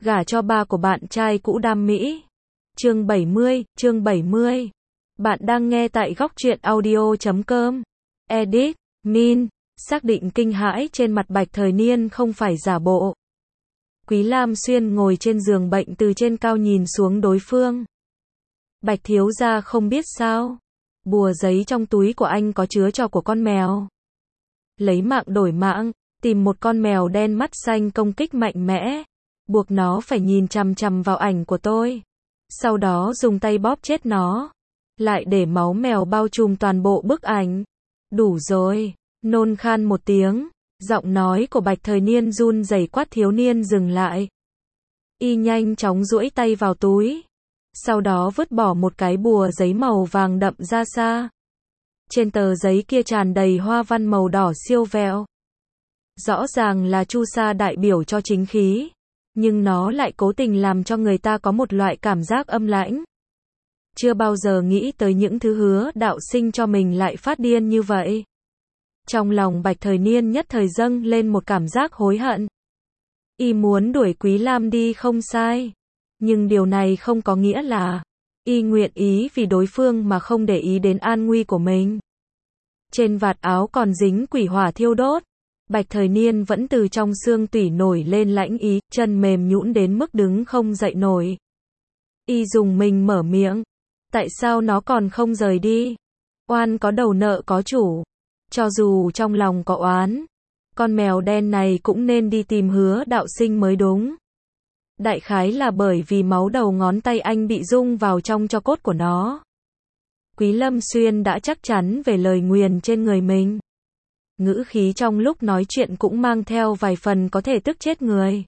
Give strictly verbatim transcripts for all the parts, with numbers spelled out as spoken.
gả cho ba của bạn trai cũ Đam Mỹ. Chương bảy mươi, chương bảy mươi. Bạn đang nghe tại góc truyện audio chấm com. Edit, Min, xác định kinh hãi trên mặt Bạch Thời Niên không phải giả bộ. Quý Lam Xuyên ngồi trên giường bệnh từ trên cao nhìn xuống đối phương. Bạch thiếu gia không biết sao. Bùa giấy trong túi của anh có chứa trò của con mèo. Lấy mạng đổi mạng, tìm một con mèo đen mắt xanh công kích mạnh mẽ. Buộc nó phải nhìn chằm chằm vào ảnh của tôi. Sau đó dùng tay bóp chết nó. Lại để máu mèo bao trùm toàn bộ bức ảnh. Đủ rồi. Nôn khan một tiếng. Giọng nói của Bạch Thời Niên run rẩy quát thiếu niên dừng lại. Y nhanh chóng duỗi tay vào túi. Sau đó vứt bỏ một cái bùa giấy màu vàng đậm ra xa. Trên tờ giấy kia tràn đầy hoa văn màu đỏ siêu vẹo. Rõ ràng là chu sa đại biểu cho chính khí. Nhưng nó lại cố tình làm cho người ta có một loại cảm giác âm lãnh. Chưa bao giờ nghĩ tới những thứ hứa đạo sinh cho mình lại phát điên như vậy. Trong lòng Bạch Thời Niên nhất thời dâng lên một cảm giác hối hận. Y muốn đuổi Quý Lam đi không sai. Nhưng điều này không có nghĩa là Y nguyện ý vì đối phương mà không để ý đến an nguy của mình. Trên vạt áo còn dính quỷ hỏa thiêu đốt. Bạch Thời Niên vẫn từ trong xương tủy nổi lên lãnh ý, chân mềm nhũn đến mức đứng không dậy nổi. Y dùng mình mở miệng. Tại sao nó còn không rời đi? Oan có đầu nợ có chủ. Cho dù trong lòng có oán, con mèo đen này cũng nên đi tìm hứa đạo sinh mới đúng. Đại khái là bởi vì máu đầu ngón tay anh bị rung vào trong tro cốt của nó. Quý Lâm Xuyên đã chắc chắn về lời nguyền trên người mình. Ngữ khí trong lúc nói chuyện cũng mang theo vài phần có thể tức chết người.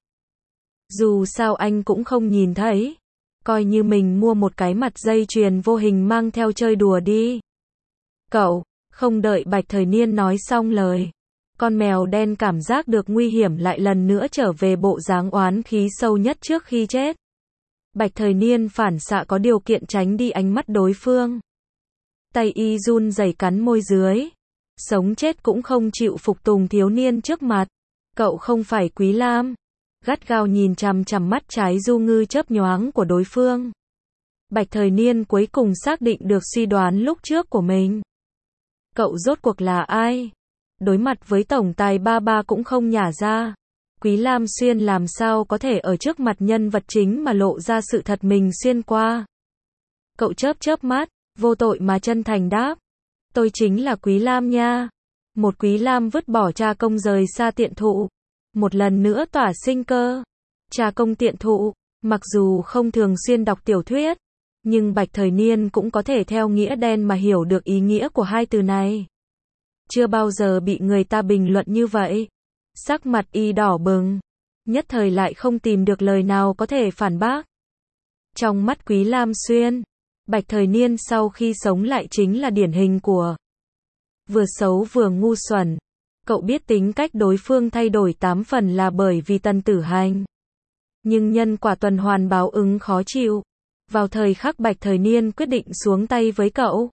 Dù sao anh cũng không nhìn thấy. Coi như mình mua một cái mặt dây chuyền vô hình mang theo chơi đùa đi. Cậu, không đợi Bạch Thời Niên nói xong lời. Con mèo đen cảm giác được nguy hiểm lại lần nữa trở về bộ dáng oán khí sâu nhất trước khi chết. Bạch Thời Niên phản xạ có điều kiện tránh đi ánh mắt đối phương. Tay y run rẩy cắn môi dưới. Sống chết cũng không chịu phục tùng thiếu niên trước mặt. Cậu không phải Quý Lam. Gắt gao nhìn chằm chằm mắt trái du ngư chớp nhoáng của đối phương. Bạch Thời Niên cuối cùng xác định được suy đoán lúc trước của mình. Cậu rốt cuộc là ai? Đối mặt với tổng tài ba ba cũng không nhả ra. Quý Lam Xuyên làm sao có thể ở trước mặt nhân vật chính mà lộ ra sự thật mình xuyên qua. Cậu chớp chớp mắt, vô tội mà chân thành đáp. Tôi chính là Quý Lam nha. Một Quý Lam vứt bỏ cha công rời xa tiện thụ. Một lần nữa tỏa sinh cơ. Cha công tiện thụ, mặc dù không thường xuyên đọc tiểu thuyết, nhưng Bạch Thời Niên cũng có thể theo nghĩa đen mà hiểu được ý nghĩa của hai từ này. Chưa bao giờ bị người ta bình luận như vậy. Sắc mặt y đỏ bừng. Nhất thời lại không tìm được lời nào có thể phản bác. Trong mắt Quý Lam Xuyên, Bạch Thời Niên sau khi sống lại chính là điển hình của vừa xấu vừa ngu xuẩn. Cậu biết tính cách đối phương thay đổi tám phần là bởi vì Tần Tử Hành. Nhưng nhân quả tuần hoàn báo ứng khó chịu. Vào thời khắc Bạch Thời Niên quyết định xuống tay với cậu,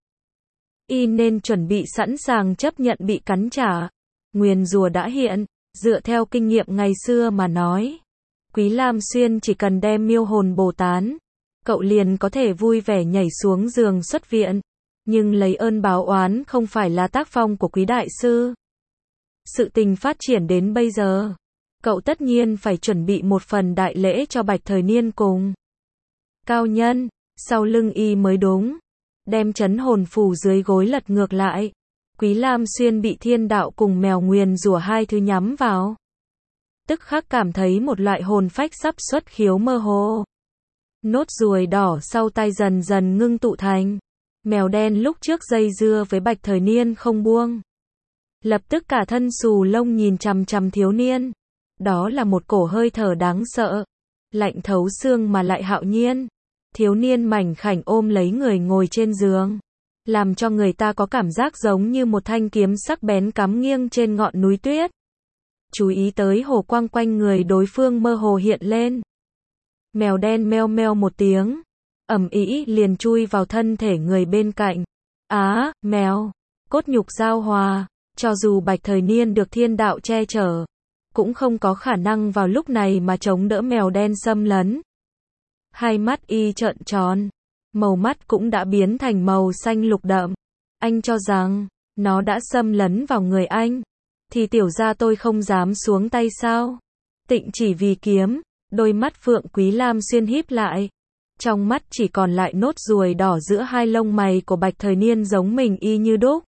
y nên chuẩn bị sẵn sàng chấp nhận bị cắn trả. Nguyền rủa đã hiện, dựa theo kinh nghiệm ngày xưa mà nói. Quý Lam Xuyên chỉ cần đem miêu hồn bồ tán, cậu liền có thể vui vẻ nhảy xuống giường xuất viện. Nhưng lấy ơn báo oán không phải là tác phong của Quý Đại Sư. Sự tình phát triển đến bây giờ, cậu tất nhiên phải chuẩn bị một phần đại lễ cho Bạch Thời Niên cùng cao nhân, sau lưng y mới đúng. Đem chấn hồn phù dưới gối lật ngược lại. Quý Lam Xuyên bị thiên đạo cùng mèo nguyền rủa hai thứ nhắm vào. Tức khắc cảm thấy một loại hồn phách sắp xuất khiếu mơ hồ. Nốt ruồi đỏ sau tay dần dần ngưng tụ thành. Mèo đen lúc trước dây dưa với Bạch Thời Niên không buông. Lập tức cả thân xù lông nhìn chằm chằm thiếu niên. Đó là một cổ hơi thở đáng sợ. Lạnh thấu xương mà lại hạo nhiên. Thiếu niên mảnh khảnh ôm lấy người ngồi trên giường. Làm cho người ta có cảm giác giống như một thanh kiếm sắc bén cắm nghiêng trên ngọn núi tuyết. Chú ý tới hồ quang quanh người đối phương mơ hồ hiện lên. Mèo đen meo meo một tiếng. Ầm ĩ liền chui vào thân thể người bên cạnh. Á, mèo. Cốt nhục giao hòa. Cho dù Bạch Thời Niên được thiên đạo che chở, cũng không có khả năng vào lúc này mà chống đỡ mèo đen xâm lấn. Hai mắt y trợn tròn, màu mắt cũng đã biến thành màu xanh lục đậm. Anh cho rằng, nó đã xâm lấn vào người anh, thì tiểu gia tôi không dám xuống tay sao? Tịnh chỉ vì kiếm, đôi mắt Phượng Quý Lam Xuyên híp lại. Trong mắt chỉ còn lại nốt ruồi đỏ giữa hai lông mày của Bạch Thời Niên giống mình y như đúc.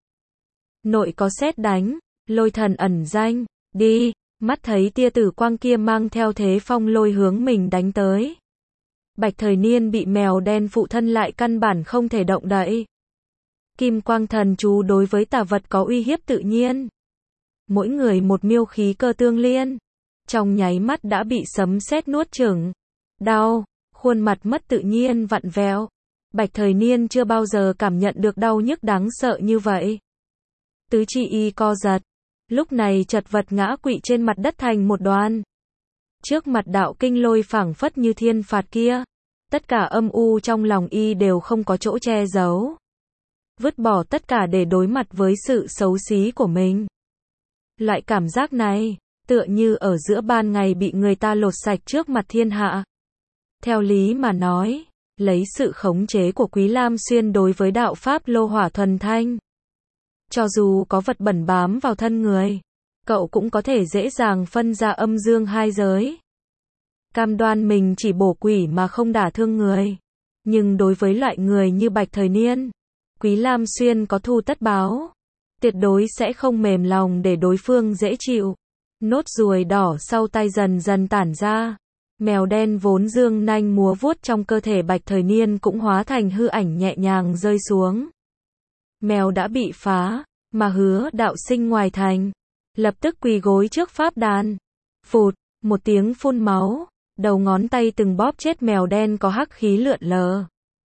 Nội có sét đánh, lôi thần ẩn danh, đi, mắt thấy tia tử quang kia mang theo thế phong lôi hướng mình đánh tới. Bạch Thời Niên bị mèo đen phụ thân lại căn bản không thể động đậy. Kim quang thần chú đối với tà vật có uy hiếp tự nhiên. Mỗi người một miêu khí cơ tương liên. Trong nháy mắt đã bị sấm sét nuốt chửng. Đau, khuôn mặt mất tự nhiên vặn vẹo. Bạch Thời Niên chưa bao giờ cảm nhận được đau nhức đáng sợ như vậy. Tứ chi y co giật. Lúc này chật vật ngã quỵ trên mặt đất thành một đoàn. Trước mặt đạo kinh lôi phảng phất như thiên phạt kia. Tất cả âm u trong lòng y đều không có chỗ che giấu. Vứt bỏ tất cả để đối mặt với sự xấu xí của mình. Loại cảm giác này, tựa như ở giữa ban ngày bị người ta lột sạch trước mặt thiên hạ. Theo lý mà nói, lấy sự khống chế của Quý Lam Xuyên đối với đạo pháp lô hỏa thuần thanh. Cho dù có vật bẩn bám vào thân người, cậu cũng có thể dễ dàng phân ra âm dương hai giới. Cam đoan mình chỉ bổ quỷ mà không đả thương người. Nhưng đối với loại người như Bạch Thời Niên, Quý Lam Xuyên có thù tất báo. Tuyệt đối sẽ không mềm lòng để đối phương dễ chịu. Nốt ruồi đỏ sau tay dần dần tản ra. Mèo đen vốn dương nanh múa vuốt trong cơ thể Bạch Thời Niên cũng hóa thành hư ảnh nhẹ nhàng rơi xuống. Mèo đã bị phá, mà Hứa Đạo Sinh ngoài thành. Lập tức quỳ gối trước pháp đàn. Phụt, một tiếng phun máu. Đầu ngón tay từng bóp chết mèo đen có hắc khí lượn lờ.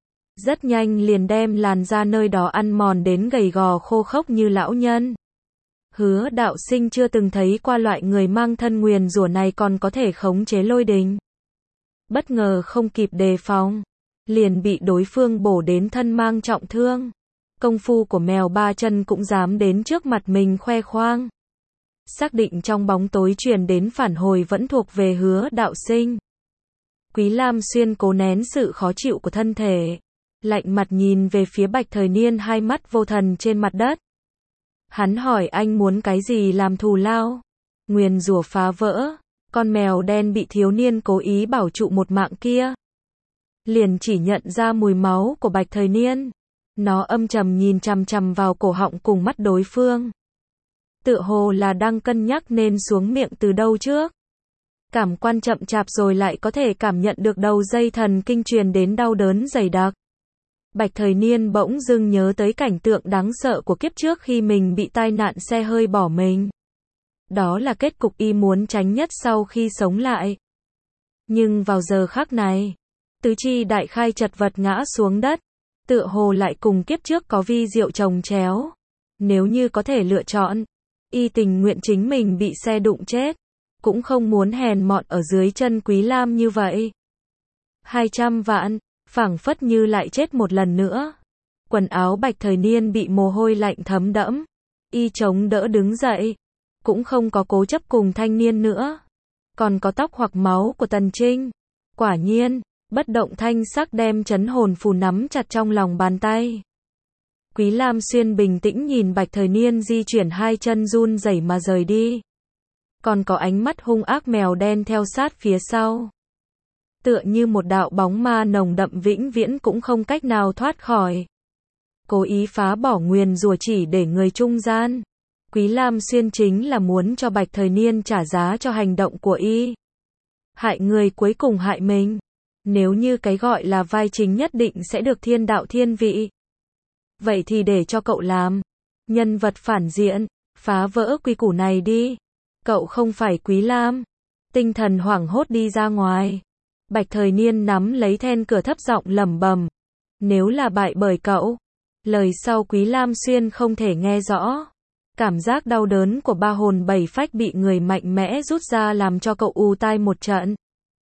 Rất nhanh liền đem làn da nơi đó ăn mòn đến gầy gò khô khốc như lão nhân. Hứa Đạo Sinh chưa từng thấy qua loại người mang thân nguyền rủa này còn có thể khống chế lôi đình. Bất ngờ không kịp đề phòng, liền bị đối phương bổ đến thân mang trọng thương. Công phu của mèo ba chân cũng dám đến trước mặt mình khoe khoang. Xác định trong bóng tối truyền đến phản hồi vẫn thuộc về Hứa Đạo Sinh. Quý Lam Xuyên cố nén sự khó chịu của thân thể. Lạnh mặt nhìn về phía Bạch Thời Niên hai mắt vô thần trên mặt đất. Hắn hỏi anh muốn cái gì làm thù lao? Nguyền rủa phá vỡ. Con mèo đen bị thiếu niên cố ý bảo trụ một mạng kia. Liền chỉ nhận ra mùi máu của Bạch Thời Niên. Nó âm trầm nhìn chằm chằm vào cổ họng cùng mắt đối phương. Tựa hồ là đang cân nhắc nên xuống miệng từ đâu trước. Cảm quan chậm chạp rồi lại có thể cảm nhận được đầu dây thần kinh truyền đến đau đớn dày đặc. Bạch Thời Niên bỗng dưng nhớ tới cảnh tượng đáng sợ của kiếp trước khi mình bị tai nạn xe hơi bỏ mình. Đó là kết cục y muốn tránh nhất sau khi sống lại. Nhưng vào giờ khắc này, tứ chi đại khai chật vật ngã xuống đất. Tựa hồ lại cùng kiếp trước có vi diệu chồng chéo. Nếu như có thể lựa chọn, y tình nguyện chính mình bị xe đụng chết. Cũng không muốn hèn mọn ở dưới chân Quý Lam như vậy. Hai trăm vạn, phảng phất như lại chết một lần nữa. Quần áo Bạch Thời Niên bị mồ hôi lạnh thấm đẫm. Y chống đỡ đứng dậy. Cũng không có cố chấp cùng thanh niên nữa. Còn có tóc hoặc máu của Tần Trinh. Quả nhiên, bất động thanh sắc đem chấn hồn phù nắm chặt trong lòng bàn tay. Quý Lam Xuyên bình tĩnh nhìn Bạch Thời Niên di chuyển hai chân run rẩy mà rời đi. Còn có ánh mắt hung ác mèo đen theo sát phía sau. Tựa như một đạo bóng ma nồng đậm vĩnh viễn cũng không cách nào thoát khỏi. Cố ý phá bỏ nguyền rủa chỉ để người trung gian. Quý Lam Xuyên chính là muốn cho Bạch Thời Niên trả giá cho hành động của y. Hại người cuối cùng hại mình. Nếu như cái gọi là vai chính nhất định sẽ được thiên đạo thiên vị. Vậy thì để cho cậu làm. Nhân vật phản diện, phá vỡ quy củ này đi. Cậu không phải Quý Lam. Tinh thần hoảng hốt đi ra ngoài. Bạch Thời Niên nắm lấy then cửa thấp giọng lẩm bẩm. Nếu là bại bởi cậu. Lời sau Quý Lam Xuyên không thể nghe rõ. Cảm giác đau đớn của ba hồn bảy phách bị người mạnh mẽ rút ra làm cho cậu ù tai một trận.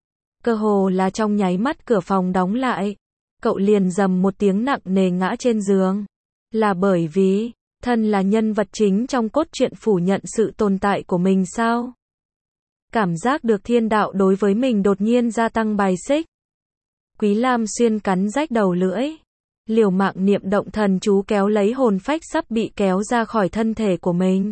Cơ hồ là trong nháy mắt cửa phòng đóng lại. Cậu liền rầm một tiếng nặng nề ngã trên giường. Là bởi vì, thân là nhân vật chính trong cốt truyện phủ nhận sự tồn tại của mình sao? Cảm giác được thiên đạo đối với mình đột nhiên gia tăng bài xích. Quý Lam Xuyên cắn rách đầu lưỡi, liều mạng niệm động thần chú kéo lấy hồn phách sắp bị kéo ra khỏi thân thể của mình.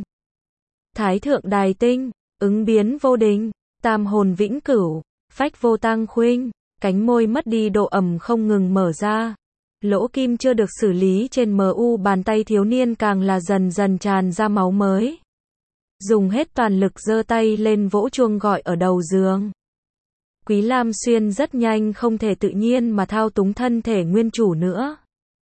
Thái thượng đài tinh, ứng biến vô đình, tam hồn vĩnh cửu, phách vô tang khuynh, cánh môi mất đi độ ẩm không ngừng mở ra. Lỗ kim chưa được xử lý trên mờ u bàn tay thiếu niên càng là dần dần tràn ra máu mới. Dùng hết toàn lực giơ tay lên vỗ chuông gọi ở đầu giường. Quý Lam Xuyên rất nhanh không thể tự nhiên mà thao túng thân thể nguyên chủ nữa.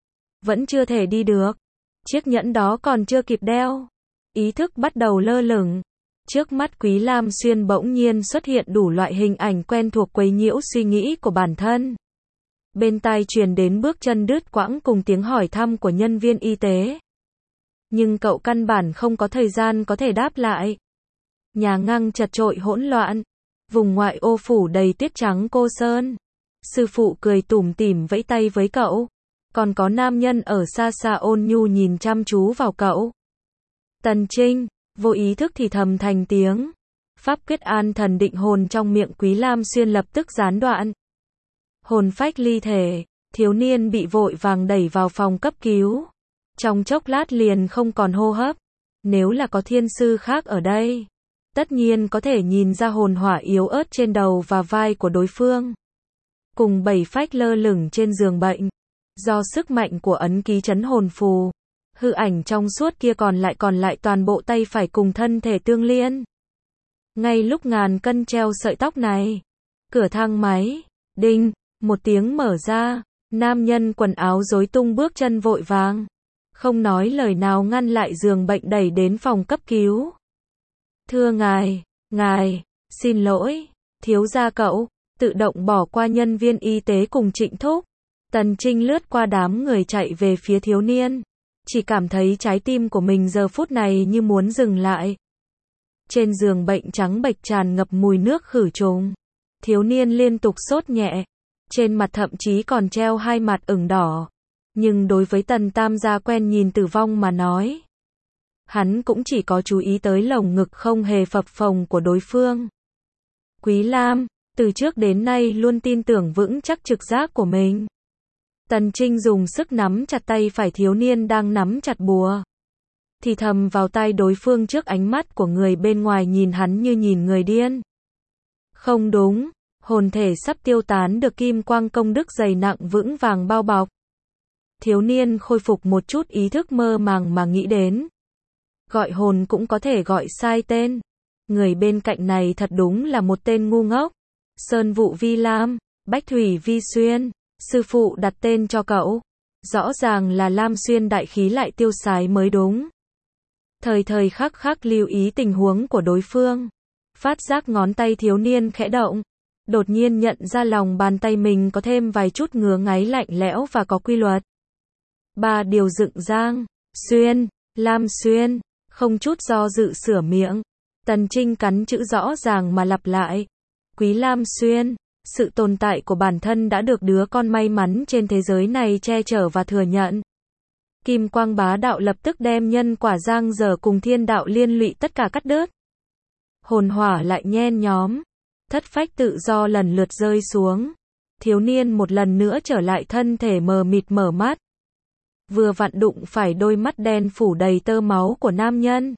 Vẫn chưa thể đi được. Chiếc nhẫn đó còn chưa kịp đeo. Ý thức bắt đầu lơ lửng. Trước mắt Quý Lam Xuyên bỗng nhiên xuất hiện đủ loại hình ảnh quen thuộc quấy nhiễu suy nghĩ của bản thân. Bên tai truyền đến bước chân đứt quãng cùng tiếng hỏi thăm của nhân viên y tế. Nhưng cậu căn bản không có thời gian có thể đáp lại. Nhà ngang chật chội hỗn loạn. Vùng ngoại ô phủ đầy tuyết trắng cô sơn. Sư phụ cười tủm tỉm vẫy tay với cậu. Còn có nam nhân ở xa xa ôn nhu nhìn chăm chú vào cậu. Tần Trinh, vô ý thức thì thầm thành tiếng. Pháp quyết an thần định hồn trong miệng Quý Lam Xuyên lập tức gián đoạn. Hồn phách ly thể, thiếu niên bị vội vàng đẩy vào phòng cấp cứu. Trong chốc lát liền không còn hô hấp. Nếu là có thiên sư khác ở đây, tất nhiên có thể nhìn ra hồn hỏa yếu ớt trên đầu và vai của đối phương. Cùng bảy phách lơ lửng trên giường bệnh. Do sức mạnh của ấn ký chấn hồn phù, hư ảnh trong suốt kia còn lại còn lại toàn bộ tay phải cùng thân thể tương liên. Ngay lúc ngàn cân treo sợi tóc này, cửa thang máy, đinh, một tiếng mở ra, nam nhân quần áo rối tung bước chân vội vàng. Không nói lời nào ngăn lại giường bệnh đẩy đến phòng cấp cứu. Thưa ngài, ngài, xin lỗi, thiếu gia cậu, tự động bỏ qua nhân viên y tế cùng Trịnh Thúc. Tần Trinh lướt qua đám người chạy về phía thiếu niên. Chỉ cảm thấy trái tim của mình giờ phút này như muốn dừng lại. Trên giường bệnh trắng bệch tràn ngập mùi nước khử trùng. Thiếu niên liên tục sốt nhẹ. Trên mặt thậm chí còn treo hai mặt ửng đỏ. Nhưng đối với Tần Tam gia quen nhìn tử vong mà nói, hắn cũng chỉ có chú ý tới lồng ngực không hề phập phồng của đối phương. Quý Lam, từ trước đến nay luôn tin tưởng vững chắc trực giác của mình. Tần Trinh dùng sức nắm chặt tay phải thiếu niên đang nắm chặt bùa. Thì thầm vào tai đối phương trước ánh mắt của người bên ngoài nhìn hắn như nhìn người điên. Không đúng, hồn thể sắp tiêu tán được kim quang công đức dày nặng vững vàng bao bọc. Thiếu niên khôi phục một chút ý thức mơ màng mà nghĩ đến. Gọi hồn cũng có thể gọi sai tên. Người bên cạnh này thật đúng là một tên ngu ngốc. Sơn Vụ Vi Lam, Bách Thủy Vi Xuyên, sư phụ đặt tên cho cậu. Rõ ràng là Lam Xuyên đại khí lại tiêu sái mới đúng. Thời thời khắc khắc lưu ý tình huống của đối phương. Phát giác ngón tay thiếu niên khẽ động. Đột nhiên nhận ra lòng bàn tay mình có thêm vài chút ngứa ngáy lạnh lẽo và có quy luật. Ba điều dựng giang, Xuyên, Lam Xuyên, không chút do dự sửa miệng. Tần Trinh cắn chữ rõ ràng mà lặp lại. Quý Lam Xuyên, sự tồn tại của bản thân đã được đứa con may mắn trên thế giới này che chở và thừa nhận. Kim quang bá đạo lập tức đem nhân quả giang dở cùng thiên đạo liên lụy tất cả cắt đứt. Hồn hỏa lại nhen nhóm. Thất phách tự do lần lượt rơi xuống. Thiếu niên một lần nữa trở lại thân thể mờ mịt mở mắt. Vừa vặn đụng phải đôi mắt đen phủ đầy tơ máu của nam nhân.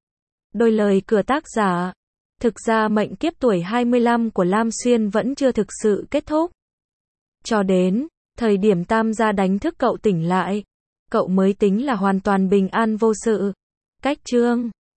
Đôi lời cửa tác giả. Thực ra mệnh kiếp tuổi hai mươi lăm của Lam Xuyên vẫn chưa thực sự kết thúc. Cho đến thời điểm Tam gia đánh thức cậu tỉnh lại, cậu mới tính là hoàn toàn bình an vô sự. Cách chương